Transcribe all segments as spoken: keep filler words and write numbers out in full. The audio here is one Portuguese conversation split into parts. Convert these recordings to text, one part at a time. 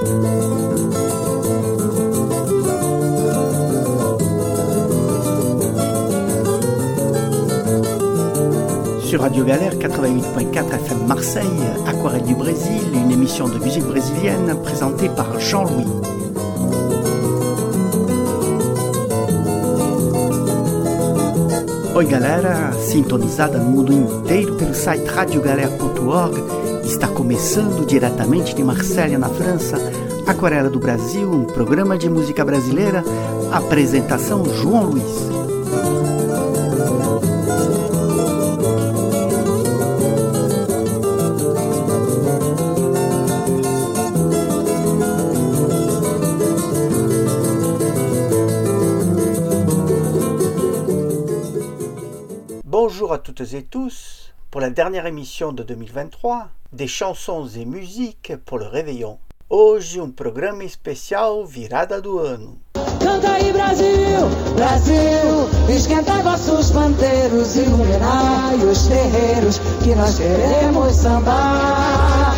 Sur Radio Galère quatre-vingt-huit point quatre F M Marseille, Aquarelle du Brésil, une émission de musique brésilienne présentée par Jean-Louis. Oi galera, sintonizada no mundo inteiro pelo site radio galera ponto org, está começando diretamente de Marselha, na França, Aquarela do Brasil, um programa de música brasileira, apresentação João Luiz. Bonjour à toutes et tous, pour la dernière émission de deux mille vingt-trois, des chansons et musiques pour le réveillon. Hoje um programa especial virada do ano. Canta aí Brasil, Brasil, esquentai vossos pandeiros, iluminai os terreiros, que nós queremos sambar.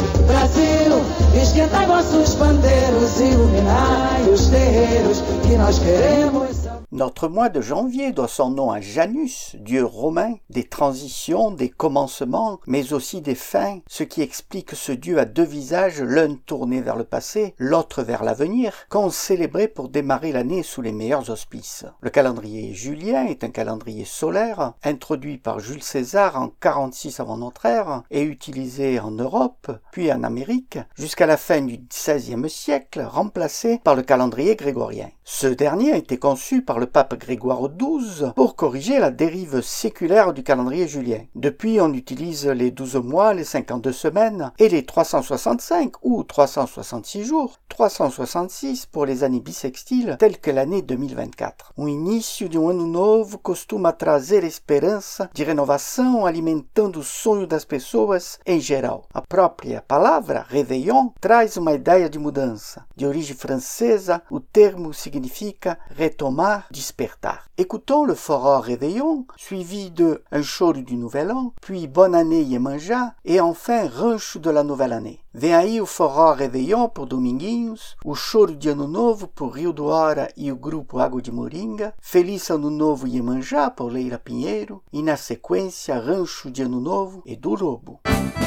Brasil, esquentai vossos pandeiros, iluminai os terreiros, que nós queremos sambar. Notre mois de janvier doit son nom à Janus, dieu romain, des transitions, des commencements, mais aussi des fins, ce qui explique que ce dieu a deux visages, l'un tourné vers le passé, l'autre vers l'avenir, qu'on célébrait pour démarrer l'année sous les meilleurs auspices. Le calendrier julien est un calendrier solaire, introduit par Jules César en quarante-six avant notre ère, et utilisé en Europe, puis en Amérique, jusqu'à la fin du seizième siècle, remplacé par le calendrier grégorien. Ce dernier a été conçu par le pape Grégoire douze pour corriger la dérive séculaire du calendrier julien. Depuis, on utilise les douze mois, les cinquante-deux semaines et les trois cent soixante-cinq ou trois cent soixante-six jours, trois cent soixante-six pour les années bissextiles telles que l'année deux mille vingt-quatre. O início de um ano novo costuma trazer esperança de renovação, alimentando o sonho das pessoas em geral. A própria palavra réveillon traz uma ideia de mudança. De origem francesa, o termo significa retomar, despertar. Écoutons le forró réveillon, suivi de Un choro du Nouvel An, puis Bonne année Iemanjá, et enfin Rancho de la Nouvelle Année. Vem aí o forró réveillon por Dominguinhos, o choro de Ano Novo por Rio do Hora e o grupo Água de Moringa, Feliz Ano Novo Iemanjá por Leila Pinheiro, e na sequência Rancho de Ano Novo e do Lobo.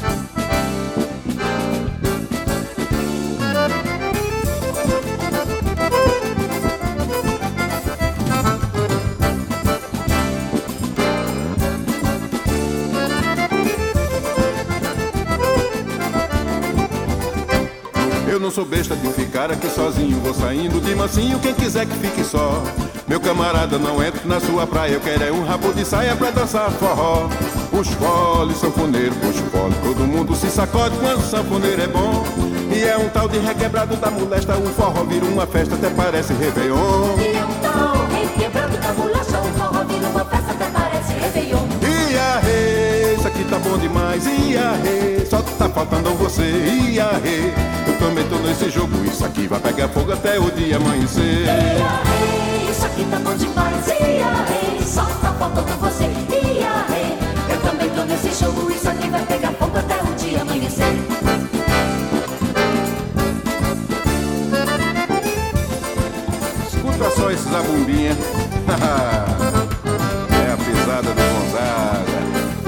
Eu não sou besta de ficar aqui sozinho, vou saindo de mansinho, quem quiser que fique só. Meu camarada, não entro na sua praia, eu quero é um rabo de saia pra dançar forró. Puxa fole, sanfoneiro, puxa fole, todo mundo se sacode quando o sanfoneiro é bom. E é um tal de requebrado da molesta, o forró vira uma festa, até parece réveillon. E é um tal requebrado da molesta, o forró vira uma festa, até parece réveillon. E arre, isso aqui tá bom demais, e arre, só tá faltando você, e arre. Eu também tô nesse jogo, isso aqui vai pegar fogo até o dia amanhecer. Ia, rei, isso aqui tá bom demais. Ia, rei, só tá faltando você. Ia, rei, eu também tô nesse jogo, isso aqui vai pegar fogo até o dia amanhecer. Escuta só esse zabumbinha. É a pisada do Gonzaga.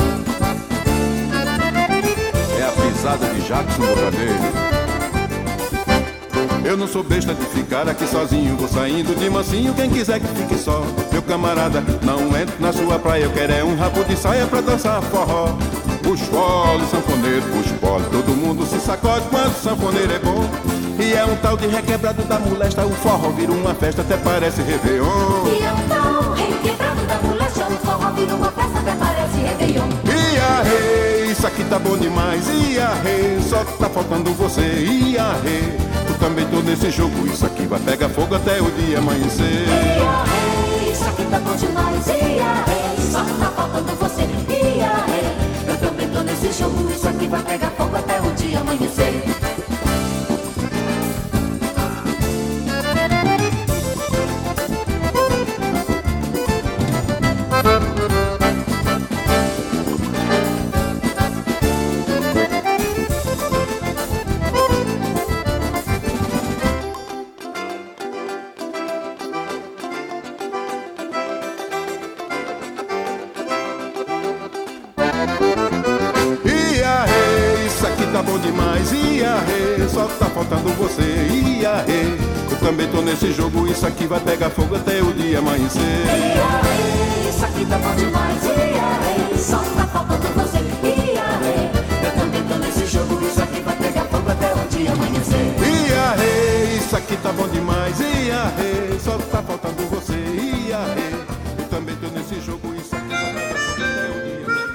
É a pisada de Jackson Bocadeiro. Eu não sou besta de ficar aqui sozinho, vou saindo de mansinho, quem quiser que fique só. Meu camarada, não entro na sua praia, eu quero é um rabo de saia pra dançar forró. Puxa fole, sanfoneiro, puxa fole, todo mundo se sacode quando o sanfoneiro é bom. E é um tal de requebrado da molesta, o forró vira uma festa, até parece réveillon. E é um tal requebrado da molesta, o forró vira uma festa, até parece réveillon. E arre, isso aqui tá bom demais, e arre, só tá faltando você, e arre. Eu também tô nesse jogo, isso aqui vai pegar fogo até o dia amanhecer. Ia, rei, isso aqui tá bom demais. Ia, rei, só tá faltando você. Ia, rei, eu também tô nesse jogo, isso aqui vai pegar fogo até o dia amanhecer. rê, só tá faltando você. Ia, rê, eu também tô nesse jogo, isso aqui vai pegar fogo até o dia amanhecer. Ia, rê, isso aqui tá bom demais. Ia, rê, só tá faltando você. Ia, rê, eu também tô nesse jogo, isso aqui vai pegar fogo até o dia amanhecer. Ia, rê, isso aqui tá bom demais. Ia, rê, só tá faltando você. Ia, rê, eu também tô nesse jogo, isso aqui vai pegar fogo até o dia amanhecer.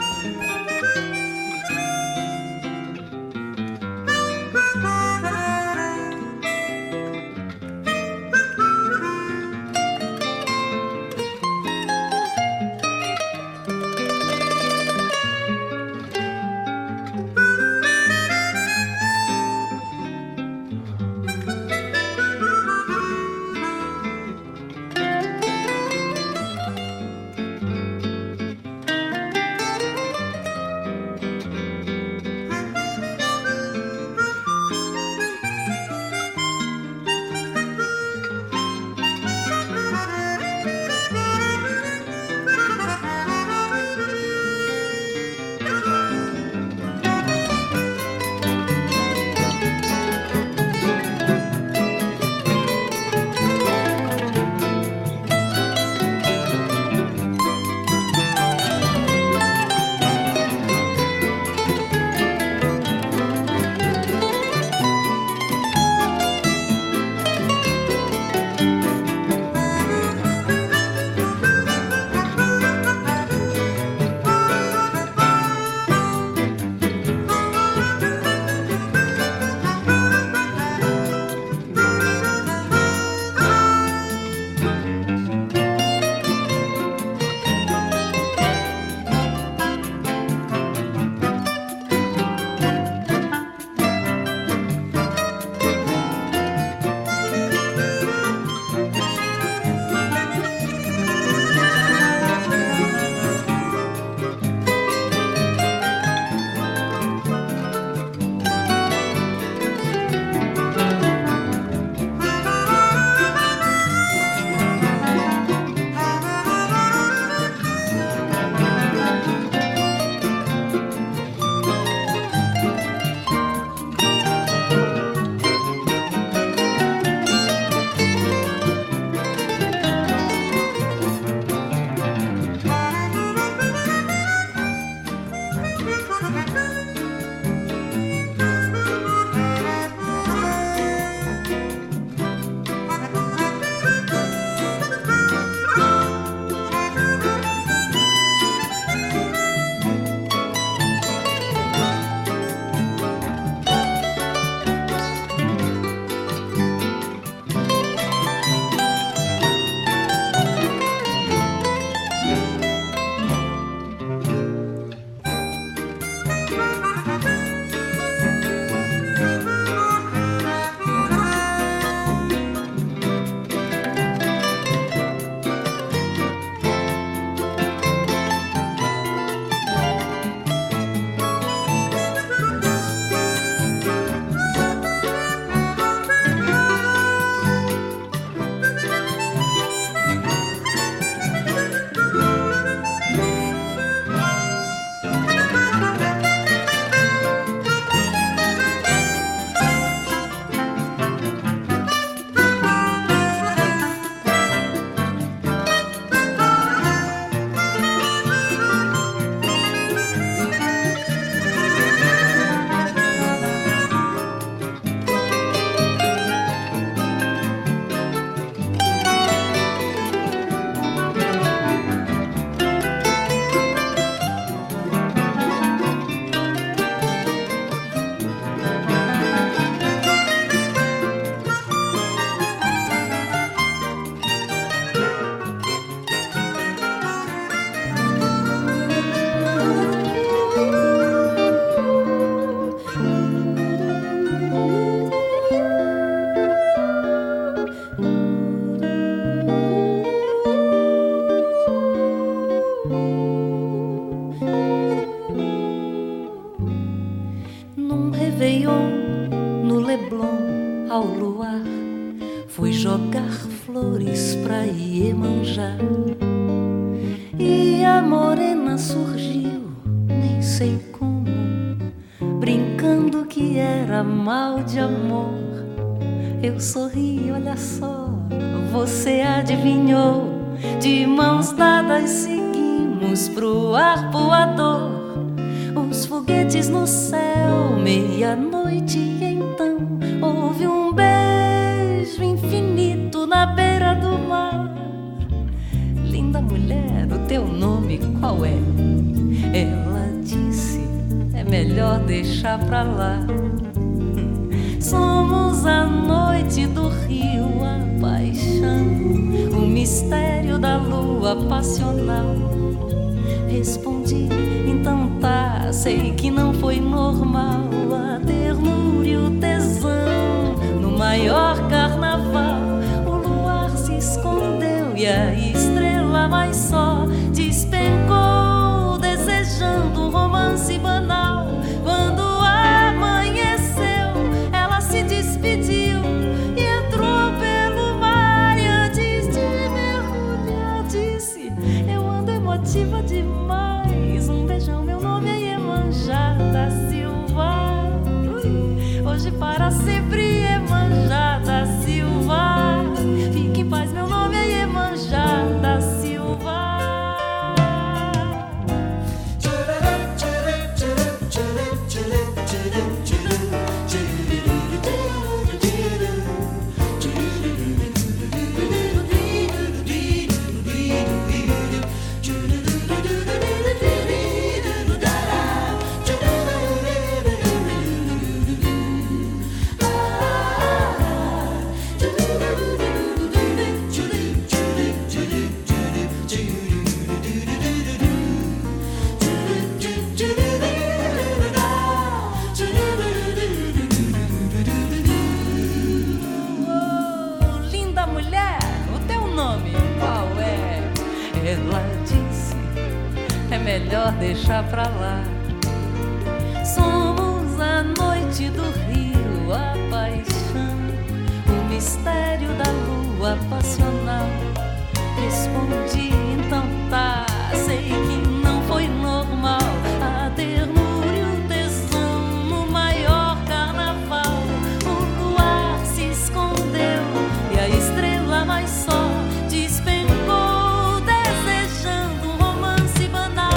ao luar, fui jogar flores pra Iemanjá. E a morena surgiu, nem sei como, brincando que era mal de amor. Eu sorri, olha só, você adivinhou. De mãos dadas seguimos pro arpoador. Os foguetes no céu, meia-noite então houve um beijo infinito na beira do mar. Linda mulher, o teu nome qual é? Ela disse, é melhor deixar pra lá. Somos a noite do rio, a paixão, o mistério da lua passional. Respondi, então tá, sei que não foi normal. A ternura e o tesão no maior carnaval. O luar se escondeu e a estrela mais só despencou, desejando um romance banal. Quando amanheceu, ela se despediu e entrou pelo mar. E antes de mergulhar disse, eu ando emotiva demais. Um beijão, meu nome é Iemanjá da Silva. Ui, hoje para sempre Iemanjá da Silva. Fique em paz, meu nome é Iemanjá da Silva. Melhor deixar pra lá. Somos a noite do rio, a paixão, o mistério da lua passional. Respondi, então tá, sei que não foi normal. A ternura e o tesão no maior carnaval. O luar se escondeu e a estrela mais só despencou, desejando um romance banal.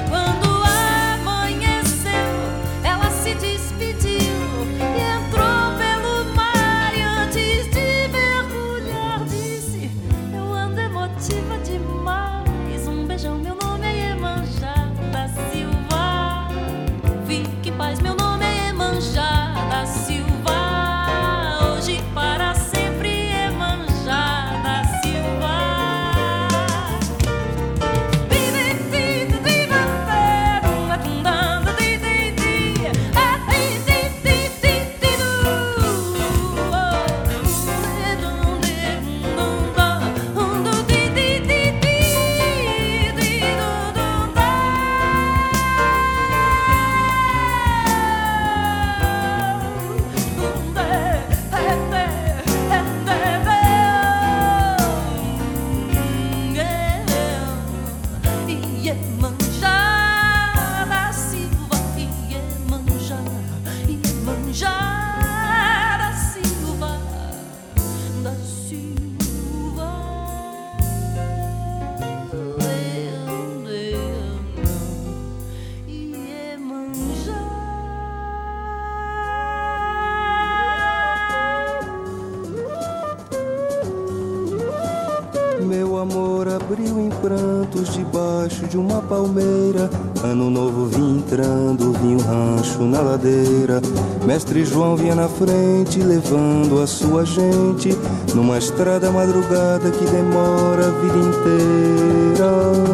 Debaixo de uma palmeira, ano novo vinha entrando, vinha um rancho na ladeira. Mestre João vinha na frente, levando a sua gente, numa estrada madrugada que demora a vida inteira.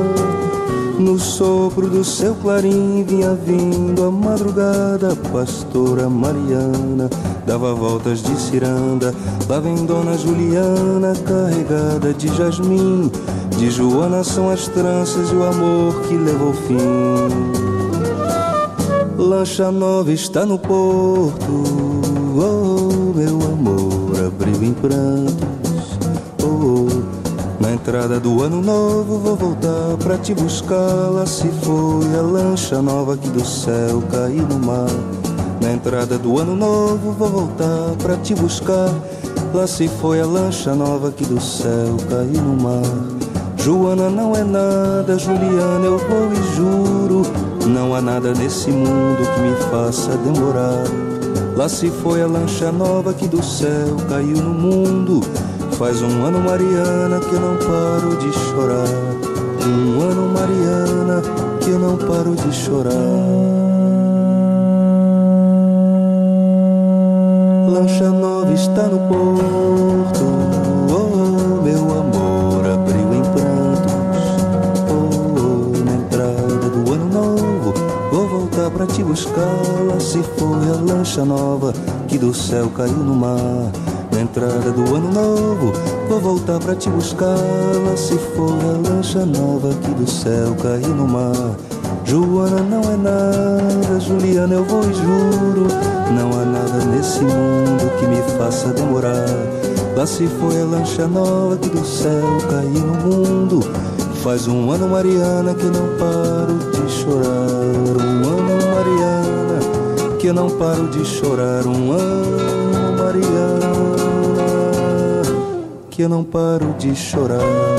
No sopro do seu clarim vinha vindo a madrugada, a pastora Mariana dava voltas de ciranda. Lá vem Dona Juliana carregada de jasmim. De Joana são as tranças e o amor que leva ao fim. Lancha nova está no porto, oh, meu amor, abriu em prantos, oh, na entrada do ano novo vou voltar pra te buscar. Lá se foi a lancha nova que do céu caiu no mar. Na entrada do ano novo vou voltar pra te buscar. Lá se foi a lancha nova que do céu caiu no mar. Joana não é nada, Juliana eu vou e juro, não há nada nesse mundo que me faça demorar. Lá se foi a lancha nova que do céu caiu no mundo. Faz um ano, Mariana, que eu não paro de chorar. Um ano, Mariana, que eu não paro de chorar. Lancha nova está no porto, oh, meu amor, abriu em prantos. Oh, na entrada do ano novo, vou voltar pra te buscar. Lá se foi a lancha nova que do céu caiu no mar. Na entrada do ano novo, vou voltar pra te buscar. Lá se foi a lancha nova que do céu caiu no mar. Joana não é nada, Juliana eu vou e juro, não há nada nesse mundo que me faça demorar. Lá se foi a lancha nova que do céu caiu no mundo. Faz um ano, Mariana, que eu não paro de chorar. Um ano, Mariana, que eu não paro de chorar. Um ano, Mariana, que eu não paro de chorar.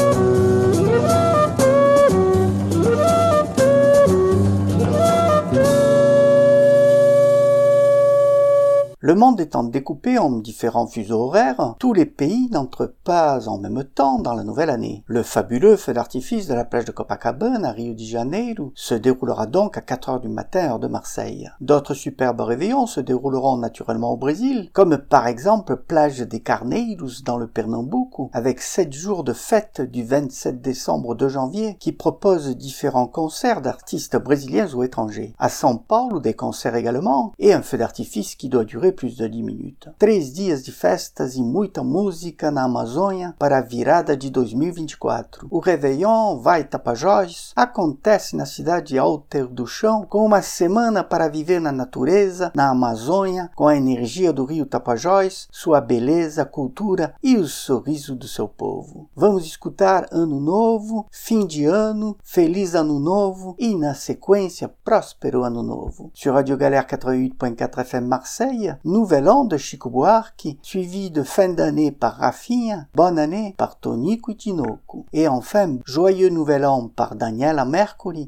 Le monde étant découpé en différents fuseaux horaires, tous les pays n'entrent pas en même temps dans la nouvelle année. Le fabuleux feu d'artifice de la plage de Copacabana à Rio de Janeiro se déroulera donc à quatre heures du matin heure de Marseille. D'autres superbes réveillons se dérouleront naturellement au Brésil, comme par exemple Plage des Carneiros dans le Pernambuco, avec sept jours de fête du vingt-sept décembre au deux janvier qui proposent différents concerts d'artistes brésiliens ou étrangers. À São Paulo, des concerts également, et un feu d'artifice qui doit durer plus de dix minutes. Três dias de festas e muita música na Amazônia para a virada de dois mil e vinte e quatro. O Réveillon Vai Tapajós acontece na cidade Alter do Chão, com uma semana para viver na natureza, na Amazônia, com a energia do rio Tapajós, sua beleza, cultura e o sorriso do seu povo. Vamos escutar Ano Novo, Fim de Ano, Feliz Ano Novo e, na sequência, Próspero Ano Novo. Sur Radio Galère quatre-vingt-huit point quatre F M Marseille, Nouvel An de Chico Buarque, suivi de Fin d'année par Rafinha, Bonne année par Tonico e Tinoco. Et enfin, Joyeux Nouvel An par Daniela Mercury.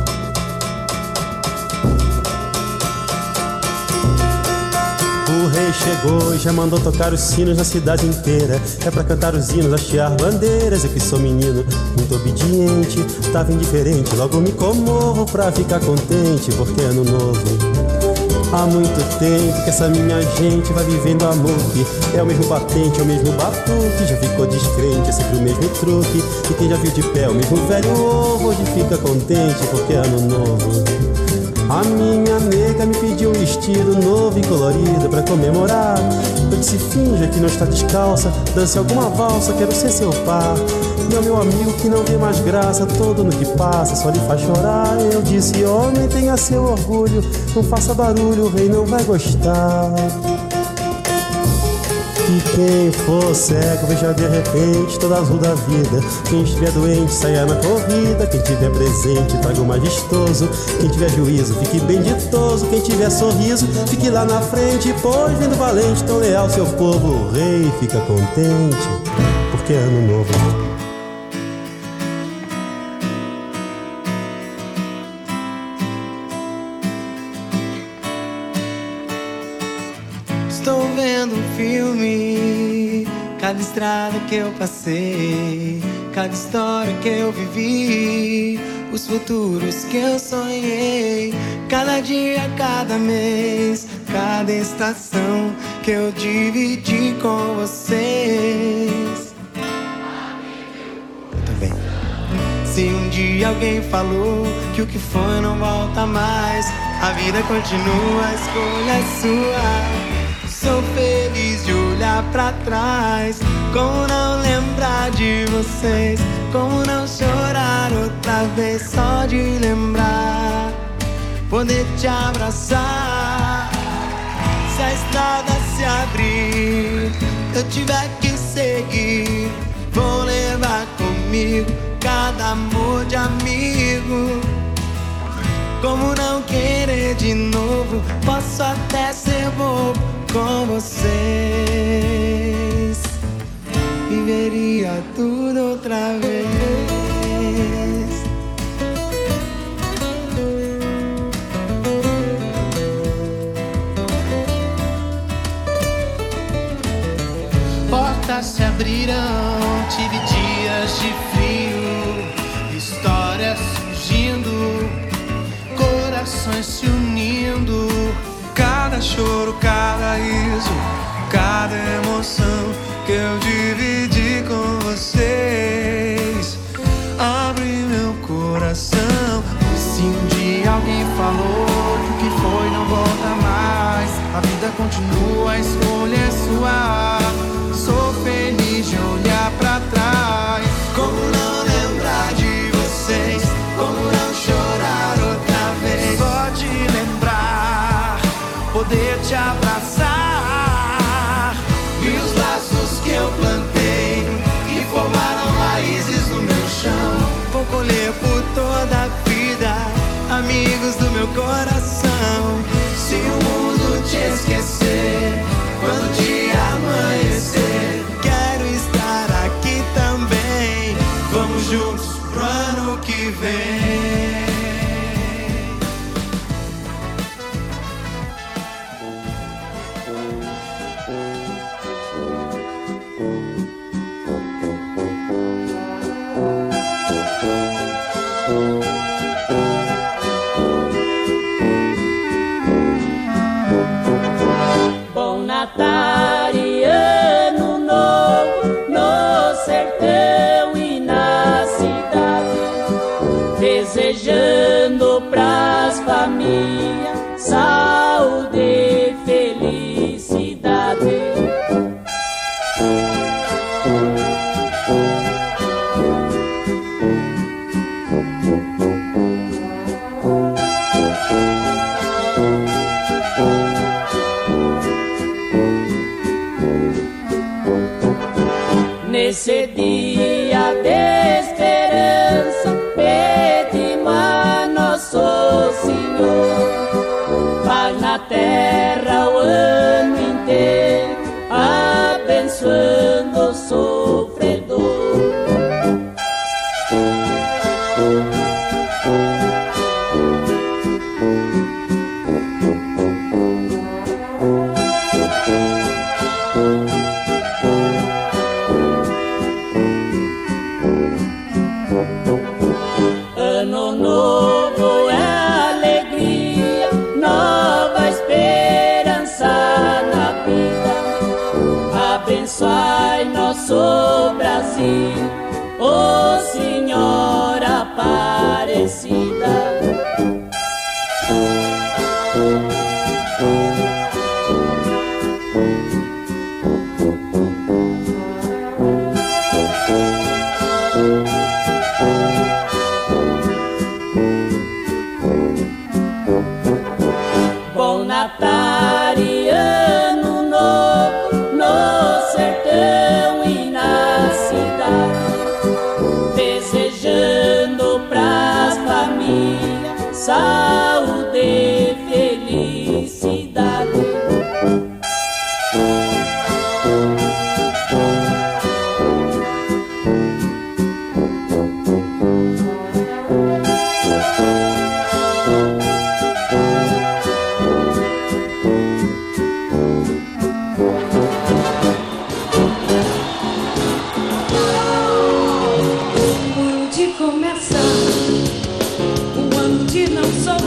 O rei chegou e já mandou tocar os sinos na cidade inteira. É pra cantar os hinos, hastear bandeiras. Eu que sou menino, muito obediente, tava indiferente, logo me comovo pra ficar contente, porque é ano novo. Há muito tempo que essa minha gente vai vivendo amor, que é o mesmo batente, é o mesmo batuque. Já ficou descrente, é sempre o mesmo truque. E quem já viu de pé o mesmo velho ovo, hoje fica contente porque é ano novo. A minha nega me pediu um vestido novo e colorido pra comemorar. Eu disse, finja que não está descalça, dance alguma valsa, quero ser seu par. E ao meu amigo que não vê mais graça, todo no que passa só lhe faz chorar. Eu disse, homem, tenha seu orgulho, não faça barulho, o rei não vai gostar. E quem for cego veja de repente toda azul da vida. Quem estiver doente saia na corrida. Quem tiver presente traga o majestoso. Quem tiver juízo fique bem ditoso. Quem tiver sorriso fique lá na frente, pois vindo valente, tão leal seu povo, o rei fica contente porque é ano novo. Estou vendo um filme, cada estrada que eu passei, cada história que eu vivi, os futuros que eu sonhei, cada dia, cada mês, cada estação que eu dividi com vocês. Muito bem. Se um dia alguém falou que o que foi não volta mais, a vida continua, a escolha é sua. Sou feliz de olhar pra trás, como não lembrar de vocês, como não chorar outra vez só de lembrar, poder te abraçar. Se a estrada se abrir, eu tiver que seguir, vou levar comigo cada amor de amigo. Como não querer de novo? Posso até ser bobo com vocês. Viveria tudo outra vez. Portas se abrirão, tive dias de frio, histórias surgindo, corações se unindo. Cada choro, cada riso, cada emoção que eu dividi com vocês. Abre meu coração. E se um dia alguém falou que o que foi não volta mais, a vida continua, a escolha é sua. Sou feliz de olhar pra trás. Como não lembrar de vocês? Como não chorar outra vez? Só de lembrar, poder te abraçar, e os laços que eu plantei, que formaram raízes no meu chão, vou colher por toda a vida, amigos do meu coração. Se o mundo te esquecer, quando o dia amanhecer, quero estar aqui também. Vamos juntos pro ano que vem. Bom Natal e Ano Novo no sertão e na cidade, desejando pras famílias saúde e felicidade. Nesse dia de esperança, pedimos a Nosso Senhor, paz na terra o ano inteiro, abençoando o sofredor. Ano novo é alegria, nova esperança na vida. Abençoai nosso Brasil, ó Senhora Aparecida. Bom Natal e Ano Novo no sertão e na cidade, desejando pras famílias saúde e felicidade. Pude começar o ano de não sou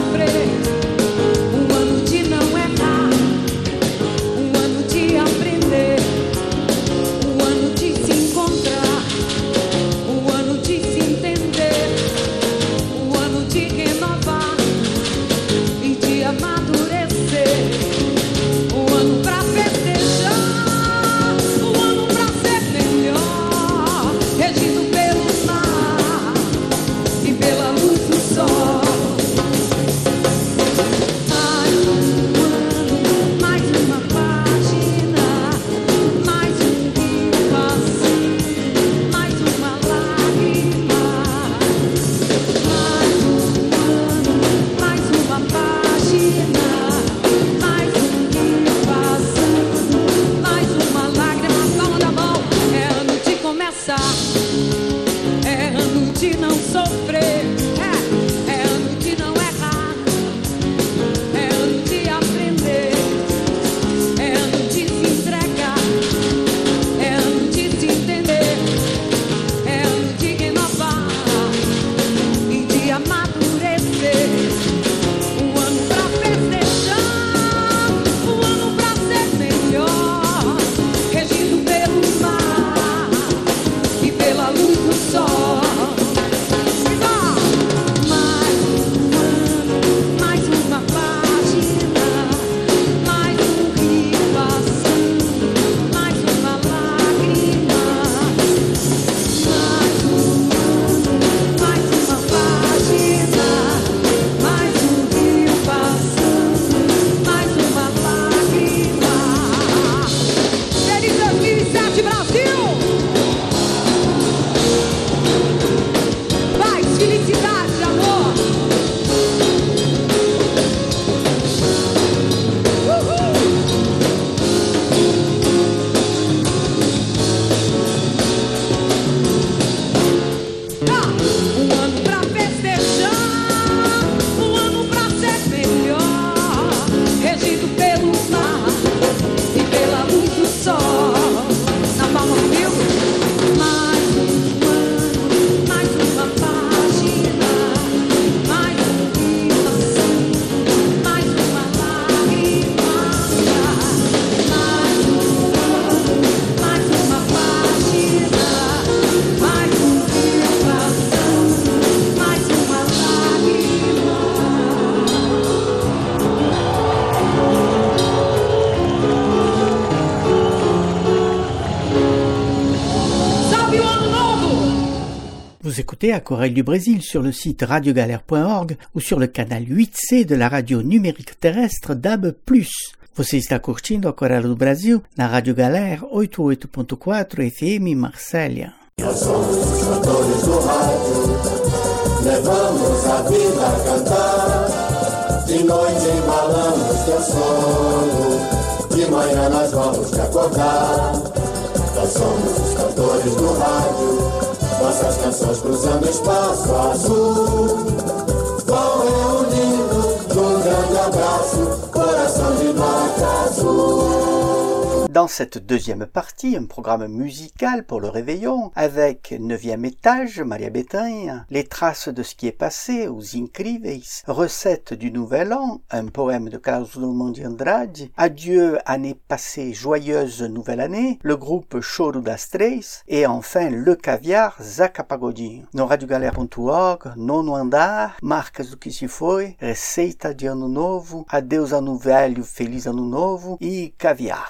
Vous écoutez Aquarelle du Brésil sur le site radio galère point org ou sur le canal huit C de la radio numérique terrestre D A B plus. Você está curtindo Aquarela do Brasil na Rádio Galera oitenta e oito ponto quatro F M Marsella. Nós somos os cantores do rádio, levamos a vida a cantar. De noite embalamos teu sono, de manhã nós vamos te acordar. Nós somos os cantores do rádio, nossas canções cruzando o espaço azul, vão reunindo num grande abraço, coração de nota azul. Dans cette deuxième partie, un programme musical pour le réveillon avec neuvième étage, Maria Bethânia, les traces de ce qui est passé, Os Incríveis, recette du Nouvel An, un poème de Carlos Drummond de Andrade, adieu année passée, joyeuse nouvelle année, le groupe Choro das Três et enfin le caviar, Zaca Pagodinho. No radio galera ponto org, nono andar, marcas do que se foi, receita de ano novo, adeus ano velho, feliz ano novo e caviar.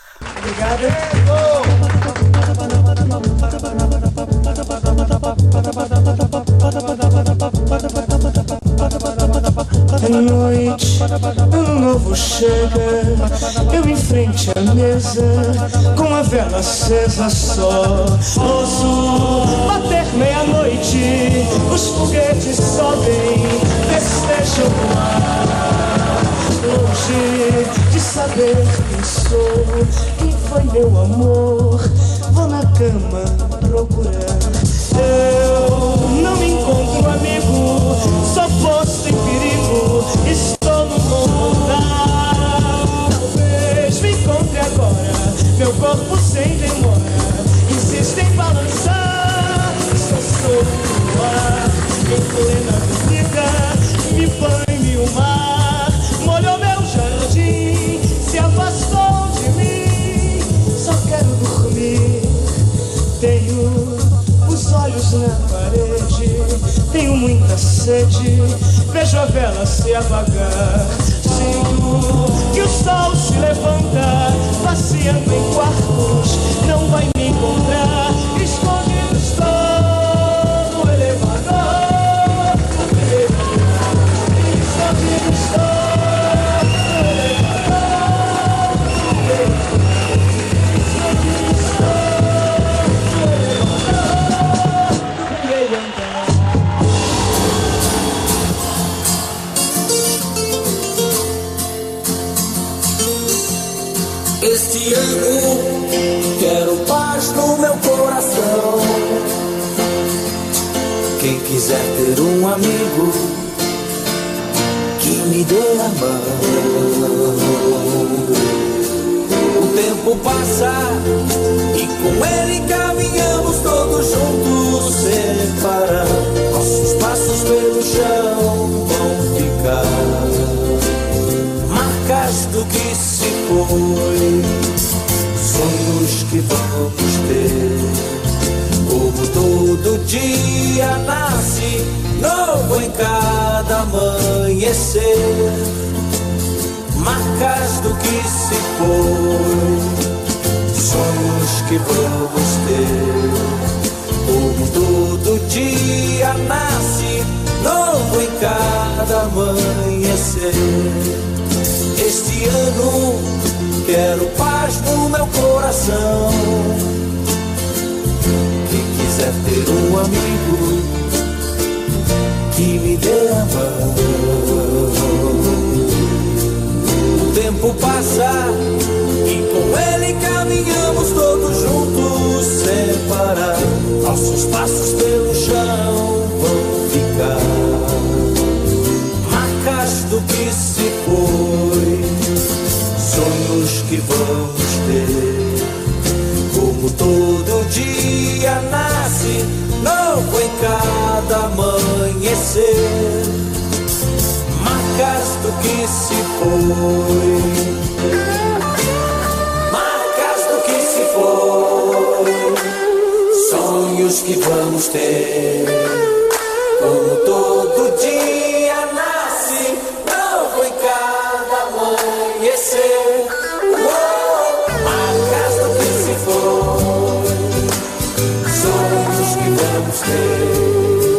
É noite, ano novo chega, eu em frente à mesa, com a vela acesa só. Ouço bater meia-noite, os foguetes sobem, festejam no ar. Longe de saber quem sou, quem foi meu amor, vou na cama procurar. Eu não me encontro amigo, só posto em perigo, estou no mundo lugar. Talvez me encontre agora, meu corpo sem demora, insiste em balançar. Estou solto no ar, em plena vida, me banhe o mar, molhou meu jardim, se afastou de mim, só quero dormir. Tenho os olhos na parede, tenho muita sede, vejo a vela se apagar. Sinto que o sol se levanta, passeando em quartos, não vai me encontrar, escondido estou no elevador, escondido estou. Este ano quero paz no meu coração. Quem quiser ter um amigo que me dê a mão. O tempo passa e com ele caminhamos todos juntos sem parar. Nossos passos pelo chão vão ficar marcas do que se foi, sonhos que vamos ter. Como todo dia nasce novo em cada amanhecer, marcas do que se foi, sonhos que vamos ter. Como todo dia nasce novo em cada amanhecer. Este ano quero paz no meu coração. Quem quiser ter um amigo que me dê a mão. O tempo passa e com ele caminhamos todos juntos sem parar. Nossos passos pelo chão vão ficar marcas do que se foi, sonhos que vamos ter. Como todo dia nasce novo em cada amanhecer, marcas do que se foi, marcas do que se foi, sonhos que vamos ter. Como todo dia nasce novo em cada amanhecer, oh, marcas do que se foi, sonhos que vamos ter.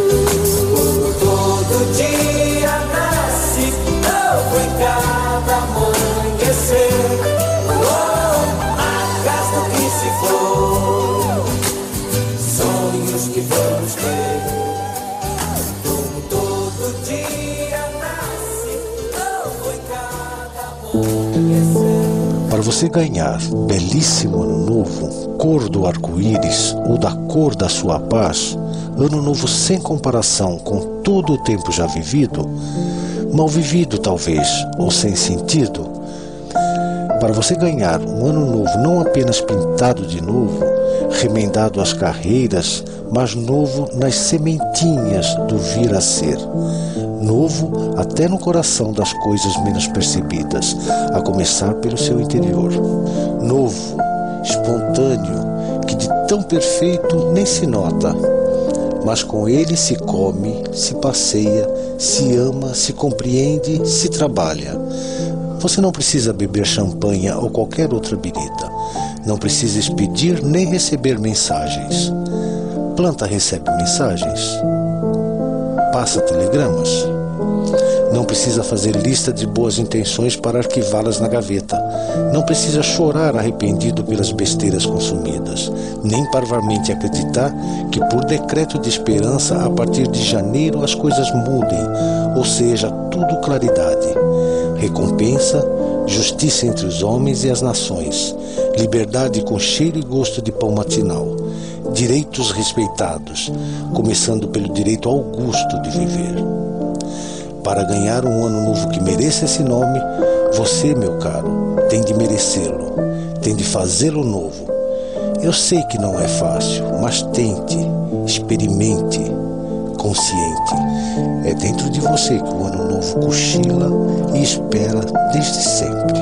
você ganhar belíssimo ano novo, cor do arco-íris ou da cor da sua paz, ano novo sem comparação com todo o tempo já vivido, mal vivido talvez, ou sem sentido, para você ganhar um ano novo não apenas pintado de novo, remendado às carreiras, mas novo nas sementinhas do vir a ser. Novo até no coração das coisas menos percebidas, a começar pelo seu interior. Novo, espontâneo, que de tão perfeito nem se nota, mas com ele se come, se passeia, se ama, se compreende, se trabalha. Você não precisa beber champanha ou qualquer outra bebida. Não precisa expedir nem receber mensagens. Planta recebe mensagens? Passa telegramas? Não precisa fazer lista de boas intenções para arquivá-las na gaveta. Não precisa chorar arrependido pelas besteiras consumidas, nem parvamente acreditar que por decreto de esperança a partir de janeiro as coisas mudem, ou seja, tudo claridade, recompensa, justiça entre os homens e as nações, liberdade com cheiro e gosto de pão matinal, direitos respeitados, começando pelo direito augusto de viver. Para ganhar um ano novo que mereça esse nome, você, meu caro, tem de merecê-lo, tem de fazê-lo novo. Eu sei que não é fácil, mas tente, experimente, consciente. É dentro de você que o ano novo cochila e espera desde sempre.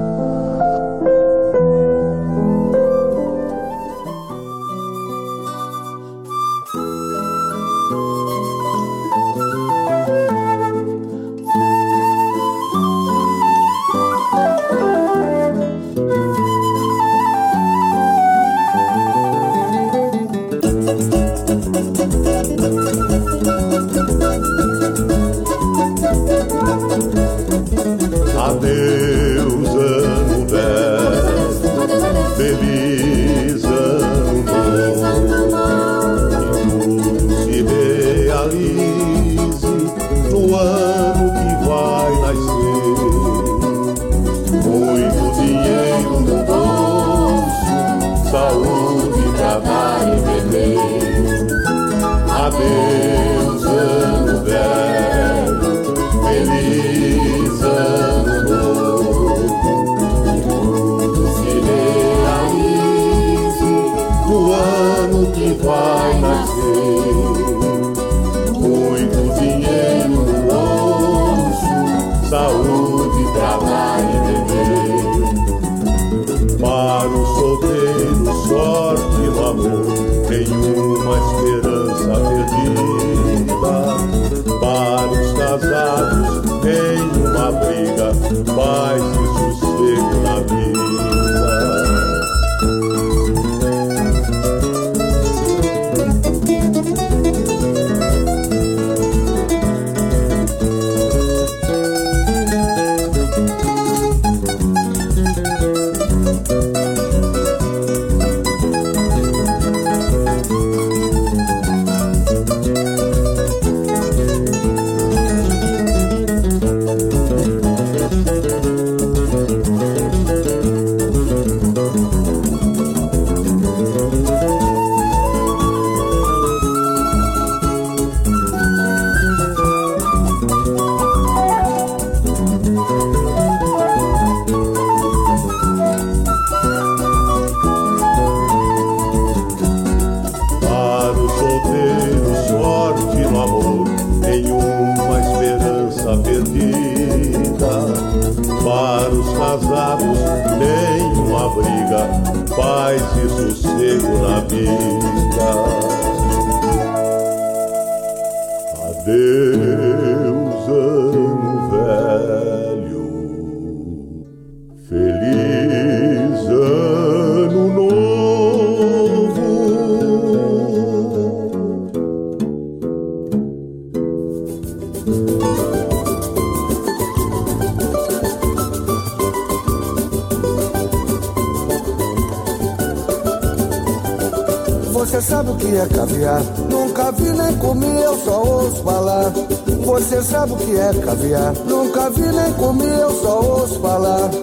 Adeus, ano velho, feliz ano novo, que tudo se realize no ano que vai nascer. Muito dinheiro no bolso, saúde pra dar e beber. Adeus, ano velho, feliz ano novo, que tudo se realize no ano que vai nascer. Muito dinheiro no bolso, saúde pra dar e beber. Para o solteiro, sorte no amor, nenhuma esperança perdida. Para os casados, nenhuma briga, paz e sossego na vida. Para os casados, nenhuma briga, paz e sossego na vida. Adeus, ano velho, feliz ano novo. Você sabe o que é caviar? Nunca vi nem comi, eu só ouço falar. Você sabe o que é caviar? Nunca vi nem comi, eu só ouço falar.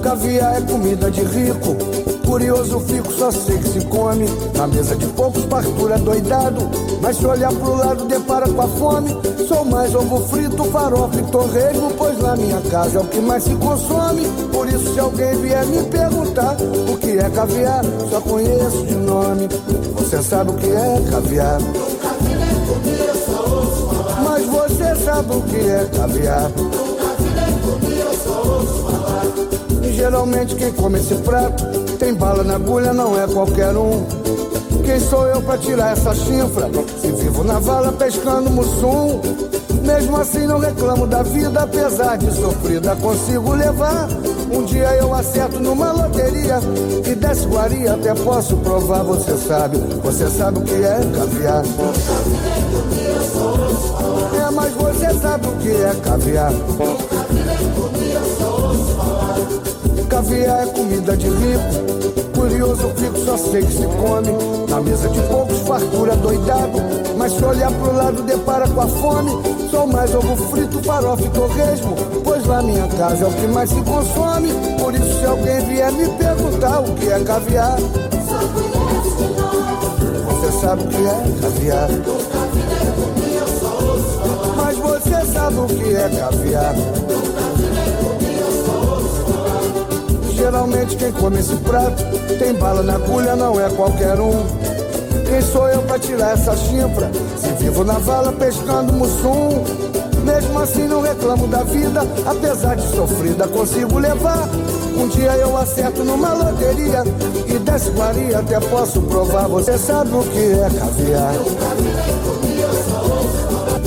Caviar é comida de rico, curioso fico, só sei que se come. Na mesa de poucos, fartura doidado, mas se olhar pro lado depara com a fome. Sou mais ovo frito, farofa e torresmo, pois na minha casa é o que mais se consome. Por isso se alguém vier me perguntar o que é caviar, só conheço de nome. Você sabe o que é caviar? Nunca vi nem comi, eu só ouço falar. Mas você sabe o que é caviar? Nunca vi nem comi, eu só ouço falar. E geralmente quem come esse prato tem bala na agulha, não é qualquer um. Quem sou eu pra tirar essa chifra? Se vivo na vala pescando mussum. Mesmo assim não reclamo da vida, apesar de sofrida consigo levar. Um dia eu acerto numa loteria e desse guaria até posso provar. Você sabe, você sabe o que é caviar? Nunca vi nem comi, eu só ouço falar. É, mas você sabe o que é caviar? Nunca vi nem comi, eu só ouço falar. Caviar é comida de rico, curioso fico, só sei que se come. Na mesa de poucos, fartura doidado, mas se olhar pro lado depara com a fome. Sou mais ovo frito, farofa e torresmo, pois lá minha casa é o que mais se consome. Por isso se alguém vier me perguntar o que é caviar, só conheço de nome. Você sabe o que é caviar? Nunca vi nem comi, eu só ouço falar. Mas você sabe o que é caviar? Nunca vi nem comi, eu só ouço falar. Geralmente quem come esse prato tem bala na agulha, não é qualquer um. Quem sou eu pra tirar essa chifra? Se vivo na vala pescando mussum. Mesmo assim não reclamo da vida, apesar de sofrida consigo levar. Um dia eu acerto numa loteria e desse guaria até posso provar. Você sabe o que é caviar? Nunca vi nem comi, eu só ouço falar.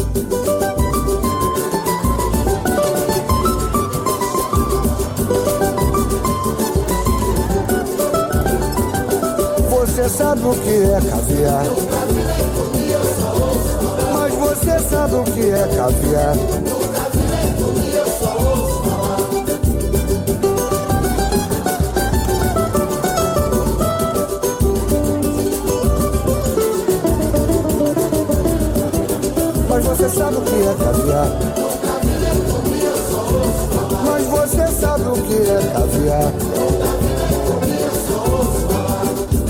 Você sabe o que é caviar? Nunca vi nem comi, eu só ouço falar. Mas você sabe o que é caviar? Nunca vi nem comi, eu só ouço falar. Mas você sabe o que é caviar? Nunca vi nem comi, eu só ouço falar. Mas você sabe o que é caviar? Nunca vi nem comi, eu só ouço falar.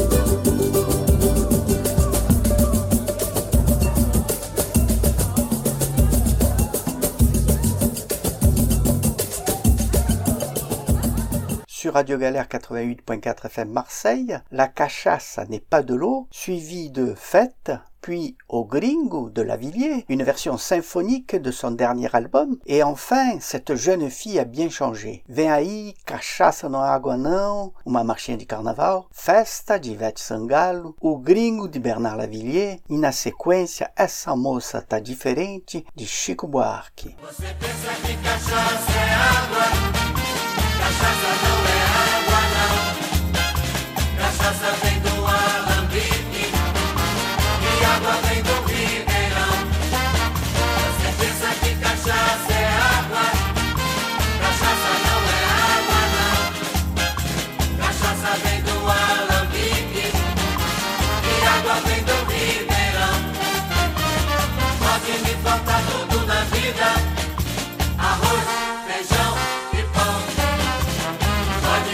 Sur Radio Galère quatre-vingt-huit point quatre F M Marseille, La Cachaça n'est pas de l'eau, suivi de Fête, puis Au Gringo de Lavilliers, une version symphonique de son dernier album, et enfin, Cette jeune fille a bien changé. Vem aí, Cachaça no Água Não, uma marchinha de carnaval, Festa de Ivete Sangalo, O Gringo de Bernard Lavilliers, e na sequência, Essa Moça Tá Diferente, de Chico Buarque. Você pensa que cachaça é água? Cachaça não é água, não. Cachaça vem do alambique e água vem do ribeirão. Você pensa que cachaça é água? Cachaça não é água, não. Cachaça vem do alambique e água vem do ribeirão. Pode me faltar tudo na vida, arroz, feijão e pão.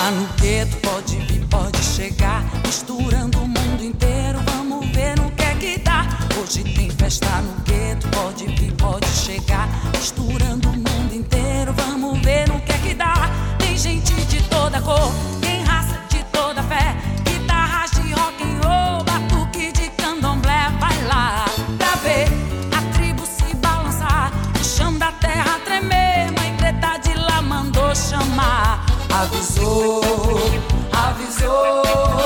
festa no gueto, pode vir, pode chegar, misturando o mundo inteiro, vamos ver no que é que dá. Hoje tem festa no gueto, pode vir, pode chegar, misturando o mundo inteiro, vamos ver no que é que dá. Tem gente de toda cor, tem raça de toda fé, guitarras de rock and roll, batuque de candomblé, vai lá pra ver a tribo se balançar, o chão da terra tremer, mãe preta de lá mandou chamar. Avisou, avisou,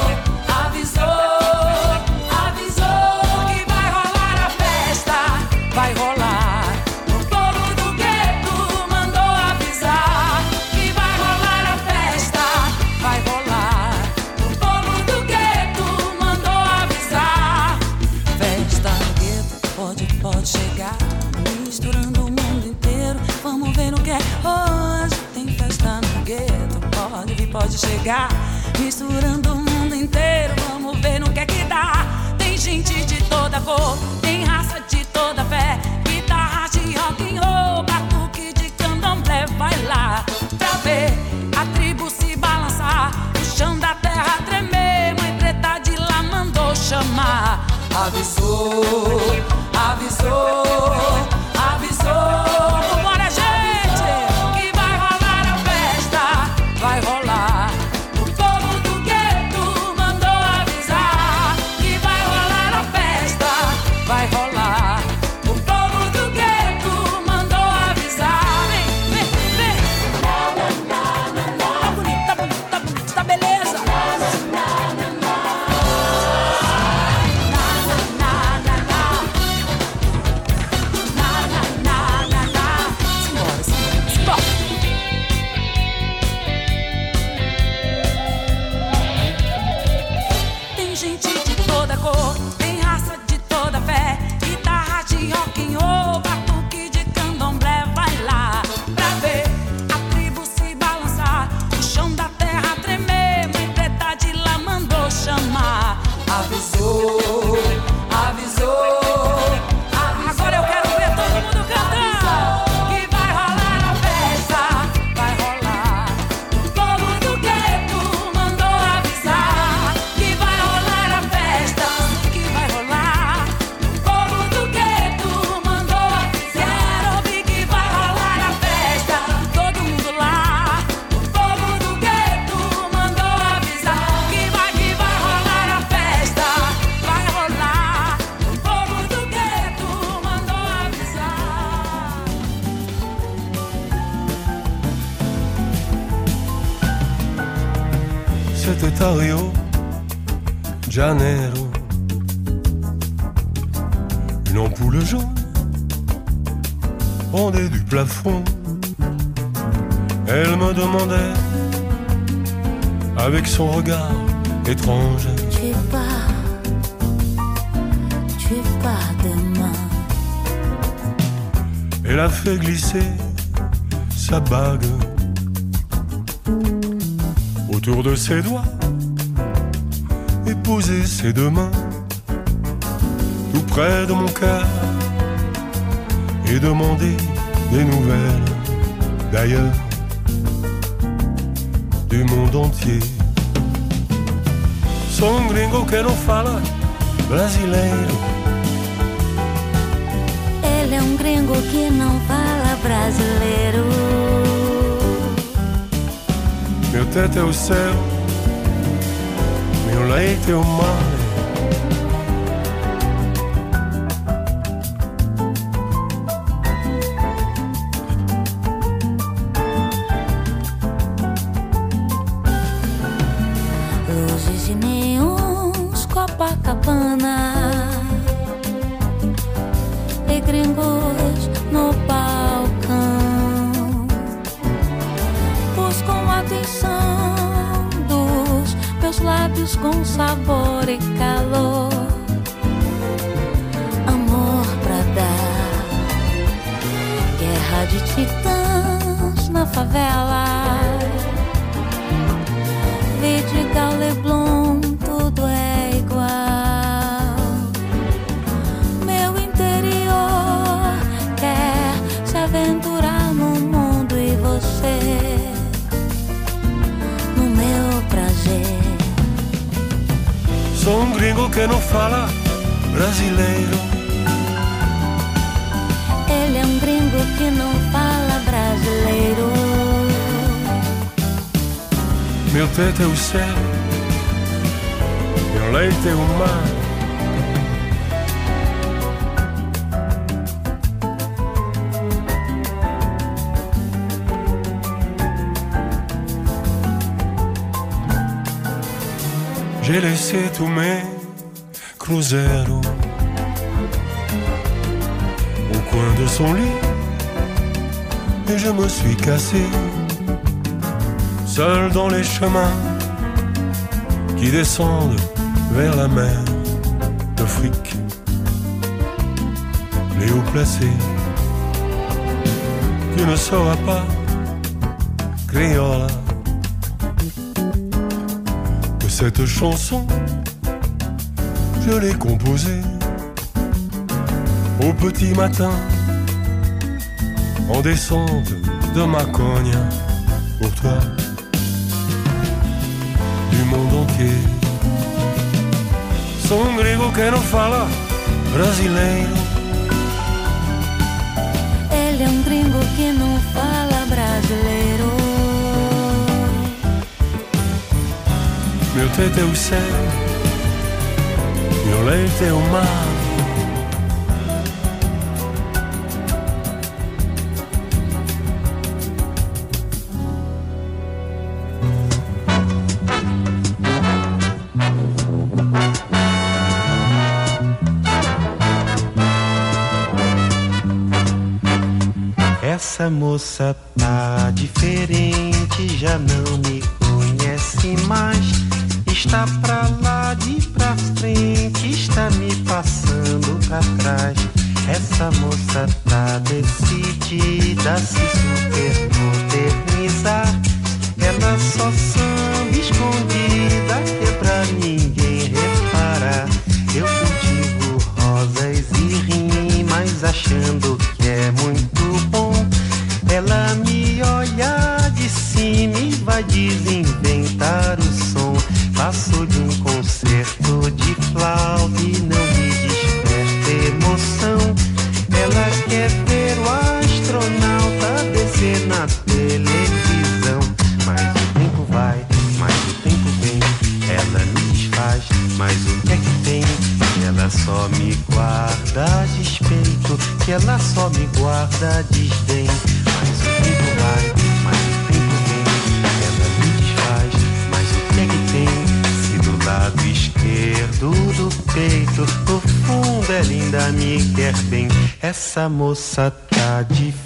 avisou, avisou que vai rolar a festa, vai rolar. O povo do gueto mandou avisar que vai rolar a festa, vai rolar. O povo do gueto mandou avisar. Festa no gueto, pode, pode chegar, misturando o mundo inteiro, vamos ver o que é. Hoje tem festa no gueto, pode vir, pode chegar, misturando o mundo inteiro, vamos ver no que é que dá. Tem gente de toda cor, tem raça de toda fé, guitarra de rock and roll, batuque de candomblé, vai lá pra ver a tribo se balançar, o chão da terra tremer, mãe preta de lá mandou chamar. Avisou, avisou, avisou. Vambora, gente, que vai rolar a festa, vai rolar. O povo do gueto mandou avisar que vai rolar a festa, vai rolar. O povo do gueto mandou avisar. Vem, vem, vem. Tá bonito, tá bonito, tá bonito, tá beleza. Tem gente de toda cor, tem raça de toda fé, guitarra de rock and roll, batuque de candomblé, vai lá pra ver a tribo se balançar, o chão da terra tremer, mãe preta de lá mandou chamar. Avisou, avisou. Agora eu quero ver todo mundo cantando que vai rolar a festa, vai rolar. O povo do gueto mandou avisar que vai rolar a festa, que vai rolar. O povo do gueto mandou avisar. Quero ouvir que vai rolar a festa, todo mundo lá. O povo do gueto mandou avisar que vai, que vai rolar a festa, vai rolar. O povo do gueto mandou avisar. C'était à Rio de Janeiro. Une ampoule jaune pendait du plafond. Elle me demandait avec son regard étrange: Tu pars, tu pars demain. Elle a fait glisser sa bague autour de ses doigts et posé ses deux mains tout près de mon cœur et demandé des nouvelles d'ailleurs, du monde entier. Sou um gringo que não fala brasileiro. Ele é um gringo que não fala brasileiro. Meu teto é o céu, meu leite é o mar. Luzes de neons, Copacabana e gringos no balcão buscam a atenção dos meus lábios com sabor e calor. Amor pra dar, guerra de titãs na favela. Vidigal, Leblon, tudo é igual. Meu interior quer se aventurar no mundo e você no meu brasileiro. Ele é um gringo que não fala brasileiro. Meu teto é o céu, meu leite é o mar. J'ai laissé tous mes cruzeros au coin de son lit et je me suis cassé seul dans les chemins qui descendent vers la mer de fric. Les hauts placés, tu ne sauras pas, criolla, que cette chanson, je l'ai composée au petit matin, en descente de Maconha, pour toi, du monde entier. Sou um grego que não fala brasileiro. Ele é um gringo que não fala brasileiro. Meu teto é o céu, meu leite é o mar. Essa moça tá diferente, já não me conhece mais. Está pra lá de pra frente, está me passando pra trás. Essa moça tá decidida a se supermodernizar. Ela só samba escondida, que é pra ninguém reparar. Eu cultivo rosas e rimas, achando que é muito bom. Ela me olha de cima e vai desinventar o som. Passo de um concerto de flauta e não me desperta emoção. Ela quer ver o astronauta descer na televisão. Mas o tempo vai, mas o tempo vem. Ela me desfaz, mas o que é que tem? Ela só me guarda despeito, que ela só me guarda desdém. Mas o tempo vai, mas o tempo vem. Ela me desfaz, mas o que é que tem? Se do lado esquerdo do peito, no fundo ela ainda me quer bem. Essa moça tá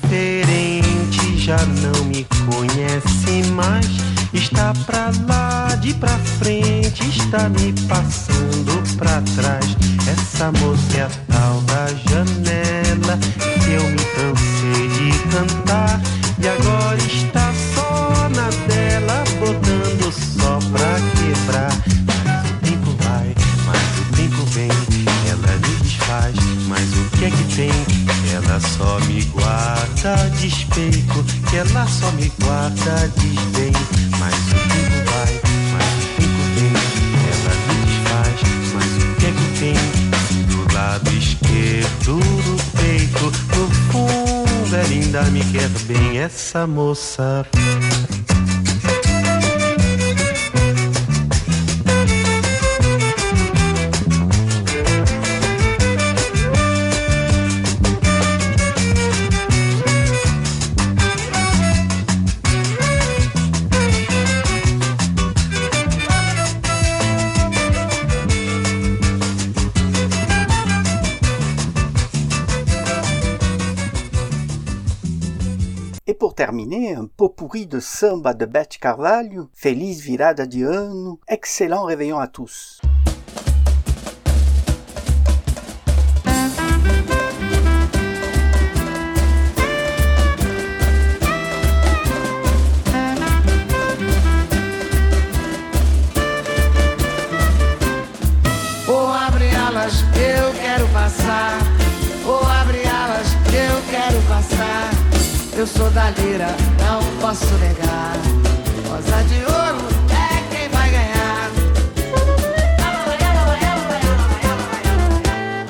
diferente, já não me conhece mais. Está pra lá de pra frente, está me passando pra trás. Essa moça é a tal da janela que eu me cansei de cantar. E agora está só na dela, botando só pra quebrar. Mas o tempo vai, mas o tempo vem. Ela me desfaz, mas o que é que tem? Ela só me guarda despeito, que ela só me guarda desdém. Mas o tempo vai, mas o tempo vem. Ela me desfaz, mas o que é que tem? Do lado esquerdo do peito, no fundo ela ainda me quer bem. Essa moça pour terminer, un pot pourri de samba de Beth Carvalho, Feliz Virada de Ano, excellent réveillon à tous. Vou abrir alas, eu quero passar. Vou abrir alas, eu quero passar. Eu sou da lira, não posso negar. Rosa de ouro é quem vai ganhar.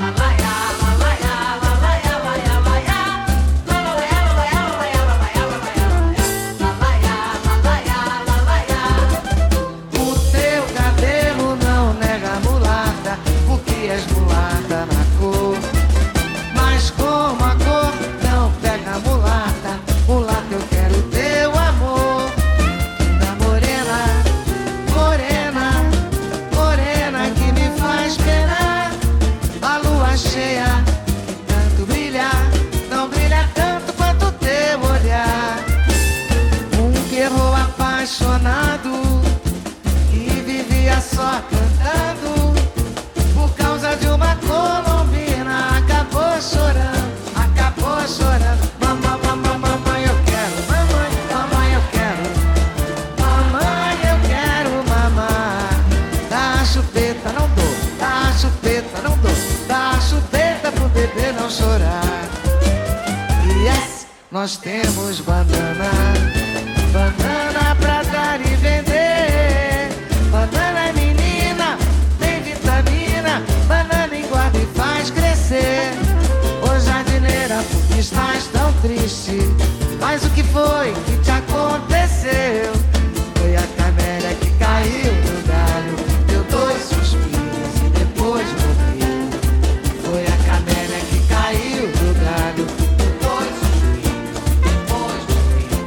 muda na cor. Mas como a cor não pega mulata, mulata eu quero teu amor. Da morena, morena, morena que me faz penar. A lua cheia que tanto brilha, não brilha tanto quanto teu olhar. Um guerreiro apaixonado que vivia só cantando por causa de uma colombina, acabou chorando, acabou chorando. Mamãe, mamãe, mamãe, eu quero, mamãe, mamãe, eu quero, mamãe, eu quero mamar. Dá a chupeta, não dou, dá a chupeta, não dou, dá a chupeta pro bebê não chorar. Yes, nós temos banana, banana pra dar e vender. Banana é menina, tem vitamina, banana engorda e faz crescer. Ô jardineira, por que estás tão triste? Mas o que foi que te aconteceu? Foi a camélia que caiu no galho, deu dois suspiros e depois morreu. Foi a camélia que caiu no galho, deu dois suspiros e depois morreu.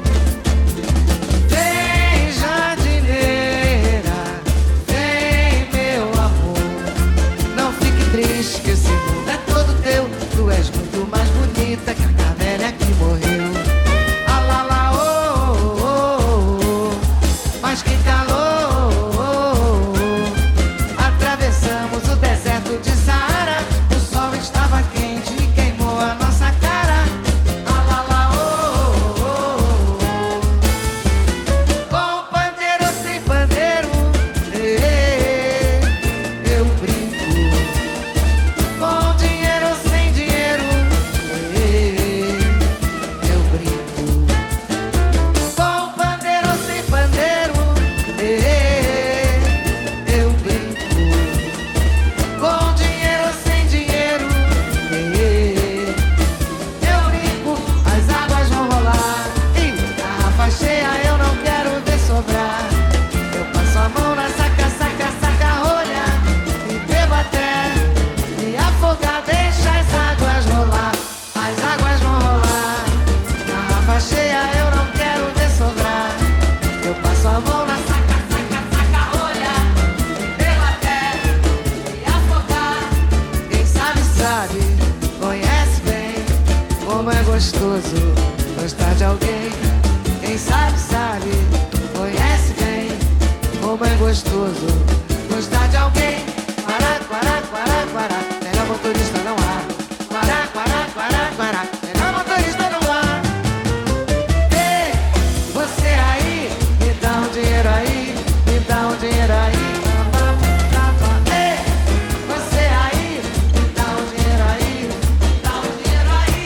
Vem jardineira, vem meu amor, não fique triste que esse mundo é todo teu. Tu és muito mais bonita que a camélia que morreu. Ah lá lá, oh, oh, oh, oh. Mas que calor, oh, oh, oh. Atravessamos o deserto de Saara, o sol estava quente e queimou a nossa cara. Ah lá lá, oh, oh, oh, oh. Com pandeiro ou sem pandeiro, eh, eh, eu brinco. Com dinheiro ou sem dinheiro, eh, eu brinco. Com pandeiro ou sem pandeiro, eh, eu brinco. Com dinheiro ou sem dinheiro, eh, eu brinco. As águas vão rolar e garrafa cheia eu não quero ver sobrar. Eu passo a mão na saca, saca, saca rolha e bebo até me afogar, deixa as águas rolar. As águas vão rolar, garrafa cheia eu não quero ver sobrar. Eu passo a mão na saca, saca, saca rolha e bebo até me afogar. Quem sabe, sabe, conhece bem como é gostoso gostar de alguém. Quem sabe, sabe, conhece bem como é gostoso gostar de alguém. Quará, quará, quará, quará, pega motorista, não há. Quará, quará, quará, quará, pega motorista, não há. Ei, você aí, me dá um dinheiro aí, me dá um dinheiro aí. Ei, você aí, me dá um dinheiro aí, me dá um dinheiro aí.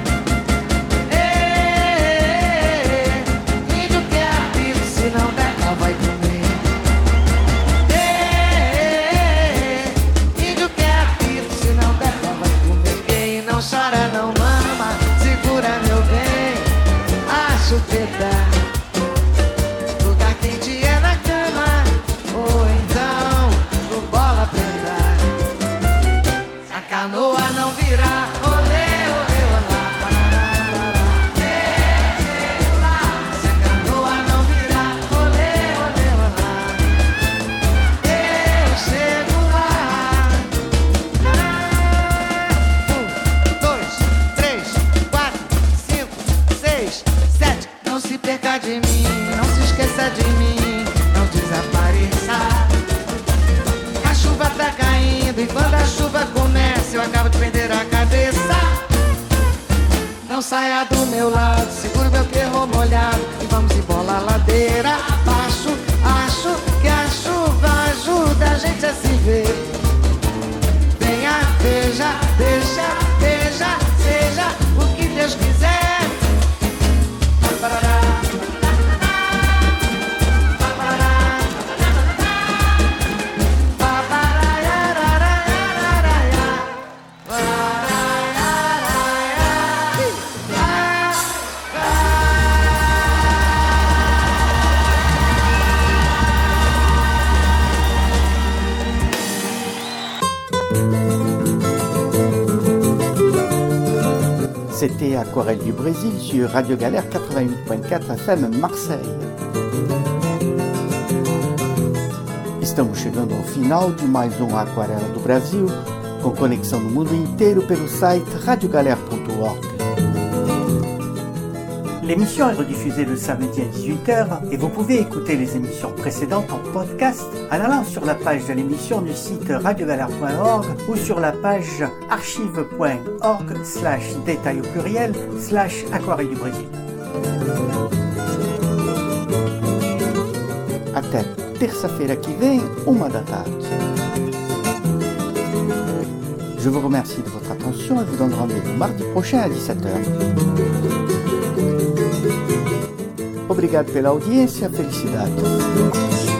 Ei, índio quer apito, se não der, ela vai comer. Ei, índio quer apito, se não der, ela vai comer. Quem não chora não mama, segura meu bem, a chupeta. Lugar quente é na cama, ou então no bola preta. Se a canoa não virar, olê, olê, olá, parará. Ei, lá. Se a canoa não virar, olê, olê, olá, eu chego lá. Um, dois, três, quatro, cinco, seis, sete. Não se perca de mim, não se esqueça de mim, não desapareça. A chuva tá caindo e quando a chuva começa eu acabo de perder a cabeça. Não saia do meu lado, segura meu perro molhado e vamos embora a ladeira abaixo. Acho que a chuva ajuda a gente a se ver. Venha, veja, deixa, veja, seja o que Deus quiser. Parará. C'était Aquarelle du Brésil sur Radio Galère quatre-vingt-huit point quatro F M Marseille. Estamos chegando ao final de mais um Aquarela do Brasil, com conexão no mundo inteiro pelo site radio galère point org. L'émission est rediffusée le samedi à dix-huit heures et vous pouvez écouter les émissions précédentes en podcast en allant sur la page de l'émission du site radio galère point org ou sur la page archive point org slash détail au pluriel slash aquarelle du Brésil. Até terça-feira que vem, uma da tarde. Je vous remercie de votre attention et vous donne rendez-vous mardi prochain à dix-sept heures. Obrigado pela audiência, felicidade.